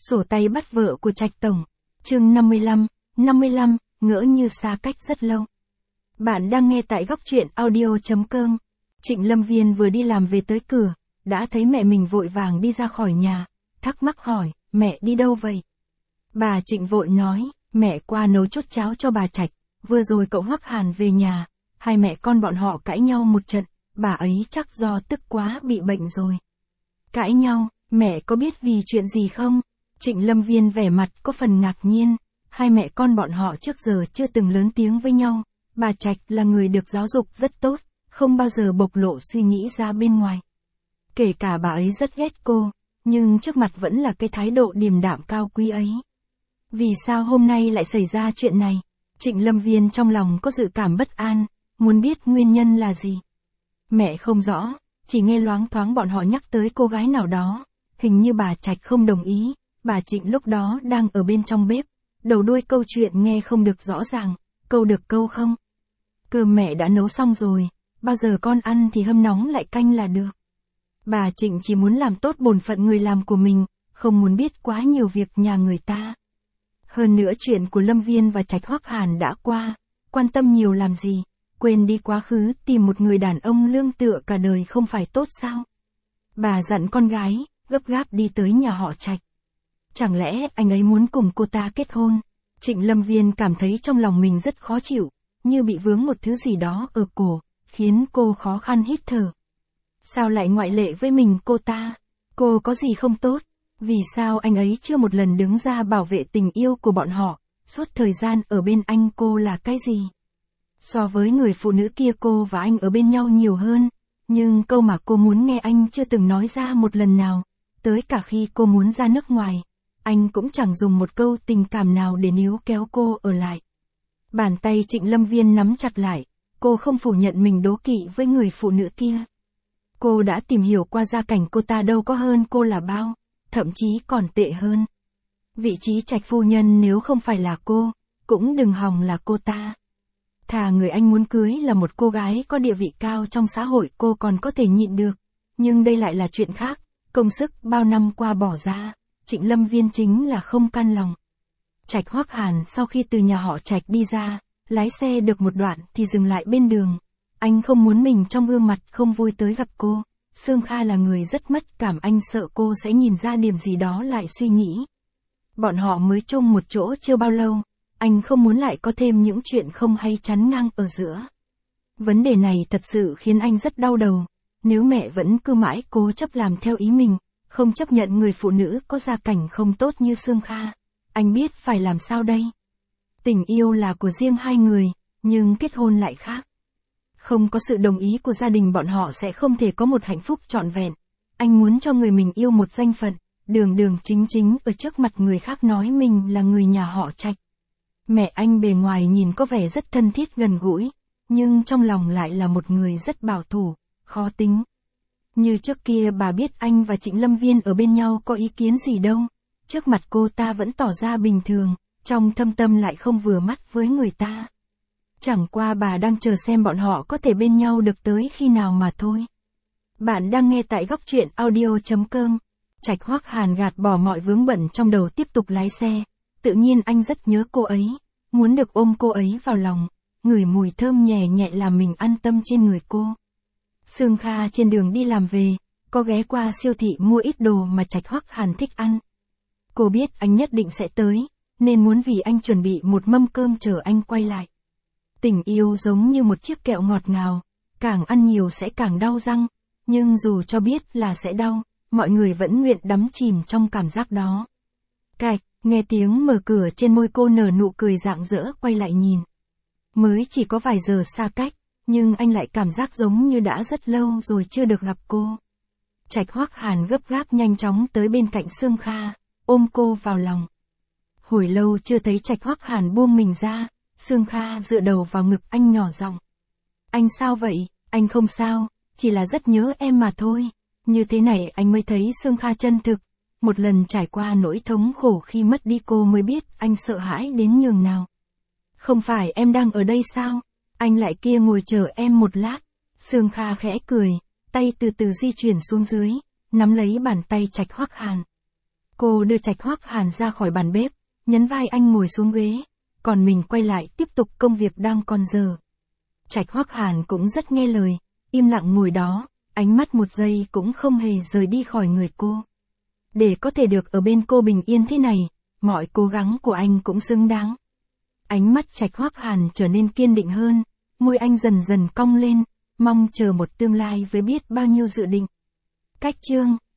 Sổ tay bắt vợ của Trạch Tổng. Chương 55, ngỡ như xa cách rất lâu. Bạn đang nghe tại góc truyện audio.com. Trịnh Lâm Viên vừa đi làm về tới cửa, đã thấy mẹ mình vội vàng đi ra khỏi nhà, thắc mắc hỏi, mẹ đi đâu vậy? Bà Trịnh vội nói, mẹ qua nấu chút cháo cho bà Trạch, vừa rồi cậu Hoắc Hàn về nhà, hai mẹ con bọn họ cãi nhau một trận, bà ấy chắc do tức quá bị bệnh rồi. Cãi nhau, mẹ có biết vì chuyện gì không? Trịnh Lâm Viên vẻ mặt có phần ngạc nhiên, hai mẹ con bọn họ trước giờ chưa từng lớn tiếng với nhau, bà Trạch là người được giáo dục rất tốt, không bao giờ bộc lộ suy nghĩ ra bên ngoài. Kể cả bà ấy rất ghét cô, nhưng trước mặt vẫn là cái thái độ điềm đạm cao quý ấy. Vì sao hôm nay lại xảy ra chuyện này? Trịnh Lâm Viên trong lòng có dự cảm bất an, muốn biết nguyên nhân là gì. Mẹ không rõ, chỉ nghe loáng thoáng bọn họ nhắc tới cô gái nào đó, hình như bà Trạch không đồng ý, bà Trịnh lúc đó đang ở bên trong bếp, đầu đuôi câu chuyện nghe không được rõ ràng, câu được câu không? Cơm mẹ đã nấu xong rồi, bao giờ con ăn thì hâm nóng lại canh là được. Bà Trịnh chỉ muốn làm tốt bổn phận người làm của mình, không muốn biết quá nhiều việc nhà người ta. Hơn nữa chuyện của Lâm Viên và Trạch Hoắc Hàn đã qua, quan tâm nhiều làm gì, quên đi quá khứ tìm một người đàn ông lương tựa cả đời không phải tốt sao? Bà dặn con gái, gấp gáp đi tới nhà họ Trạch. Chẳng lẽ anh ấy muốn cùng cô ta kết hôn? Trịnh Lâm Viên cảm thấy trong lòng mình rất khó chịu, như bị vướng một thứ gì đó ở cổ, khiến cô khó khăn hít thở. Sao lại ngoại lệ với mình cô ta? Cô có gì không tốt? Vì sao anh ấy chưa một lần đứng ra bảo vệ tình yêu của bọn họ? Suốt thời gian ở bên anh cô là cái gì? So với người phụ nữ kia cô và anh ở bên nhau nhiều hơn, nhưng câu mà cô muốn nghe anh chưa từng nói ra một lần nào, tới cả khi cô muốn ra nước ngoài, anh cũng chẳng dùng một câu tình cảm nào để níu kéo cô ở lại. Bàn tay Trịnh Lâm Viên nắm chặt lại, cô không phủ nhận mình đố kỵ với người phụ nữ kia. Cô đã tìm hiểu qua gia cảnh cô ta đâu có hơn cô là bao, thậm chí còn tệ hơn. Vị trí Trạch phu nhân nếu không phải là cô, cũng đừng hòng là cô ta. Thà người anh muốn cưới là một cô gái có địa vị cao trong xã hội cô còn có thể nhịn được, nhưng đây lại là chuyện khác, công sức bao năm qua bỏ ra, Trịnh Lâm Viên chính là không can lòng. Trạch Hoắc Hàn sau khi từ nhà họ Trạch đi ra, lái xe được một đoạn thì dừng lại bên đường. Anh không muốn mình trong gương mặt không vui tới gặp cô. Sương Kha là người rất mất cảm, anh sợ cô sẽ nhìn ra điểm gì đó lại suy nghĩ. Bọn họ mới chung một chỗ chưa bao lâu, anh không muốn lại có thêm những chuyện không hay chắn ngang ở giữa. Vấn đề này thật sự khiến anh rất đau đầu. Nếu mẹ vẫn cứ mãi cố chấp làm theo ý mình, không chấp nhận người phụ nữ có gia cảnh không tốt như Sương Kha, anh biết phải làm sao đây? Tình yêu là của riêng hai người, nhưng kết hôn lại khác. Không có sự đồng ý của gia đình bọn họ sẽ không thể có một hạnh phúc trọn vẹn. Anh muốn cho người mình yêu một danh phận, đường đường chính chính ở trước mặt người khác nói mình là người nhà họ Trạch. Mẹ anh bề ngoài nhìn có vẻ rất thân thiết gần gũi, nhưng trong lòng lại là một người rất bảo thủ, khó tính. Như trước kia bà biết anh và Trịnh Lâm Viên ở bên nhau có ý kiến gì đâu, trước mặt cô ta vẫn tỏ ra bình thường, trong thâm tâm lại không vừa mắt với người ta. Chẳng qua bà đang chờ xem bọn họ có thể bên nhau được tới khi nào mà thôi. Bạn đang nghe tại góc truyện audio.com. Trạch Hoắc Hàn gạt bỏ mọi vướng bận trong đầu tiếp tục lái xe. Tự nhiên anh rất nhớ cô ấy, muốn được ôm cô ấy vào lòng, ngửi mùi thơm nhẹ nhẹ làm mình an tâm trên người cô. Sương Kha trên đường đi làm về, có ghé qua siêu thị mua ít đồ mà Trạch Hoắc Hàn thích ăn. Cô biết anh nhất định sẽ tới, nên muốn vì anh chuẩn bị một mâm cơm chờ anh quay lại. Tình yêu giống như một chiếc kẹo ngọt ngào, càng ăn nhiều sẽ càng đau răng, nhưng dù cho biết là sẽ đau, mọi người vẫn nguyện đắm chìm trong cảm giác đó. Cạch, nghe tiếng mở cửa trên môi cô nở nụ cười rạng rỡ quay lại nhìn. Mới chỉ có vài giờ xa cách, nhưng anh lại cảm giác giống như đã rất lâu rồi chưa được gặp cô. Trạch Hoắc Hàn gấp gáp nhanh chóng tới bên cạnh Sương Kha, ôm cô vào lòng. Hồi lâu chưa thấy Trạch Hoắc Hàn buông mình ra, Sương Kha dựa đầu vào ngực anh nhỏ giọng. Anh sao vậy? Anh không sao, chỉ là rất nhớ em mà thôi. Như thế này anh mới thấy Sương Kha chân thực. Một lần trải qua nỗi thống khổ khi mất đi cô mới biết anh sợ hãi đến nhường nào. Không phải em đang ở đây sao? Anh lại kia ngồi chờ em một lát. Sương Kha khẽ cười, tay từ từ di chuyển xuống dưới, nắm lấy bàn tay Trạch Hoắc Hàn. Cô đưa Trạch Hoắc Hàn ra khỏi bàn bếp, nhấn vai anh ngồi xuống ghế, còn mình quay lại tiếp tục công việc đang còn dở. Trạch Hoắc Hàn cũng rất nghe lời, im lặng ngồi đó, ánh mắt một giây cũng không hề rời đi khỏi người cô. Để có thể được ở bên cô bình yên thế này, mọi cố gắng của anh cũng xứng đáng. Ánh mắt Trạch Hoắc Hàn trở nên kiên định hơn, môi anh dần dần cong lên, mong chờ một tương lai với biết bao nhiêu dự định. Cách chương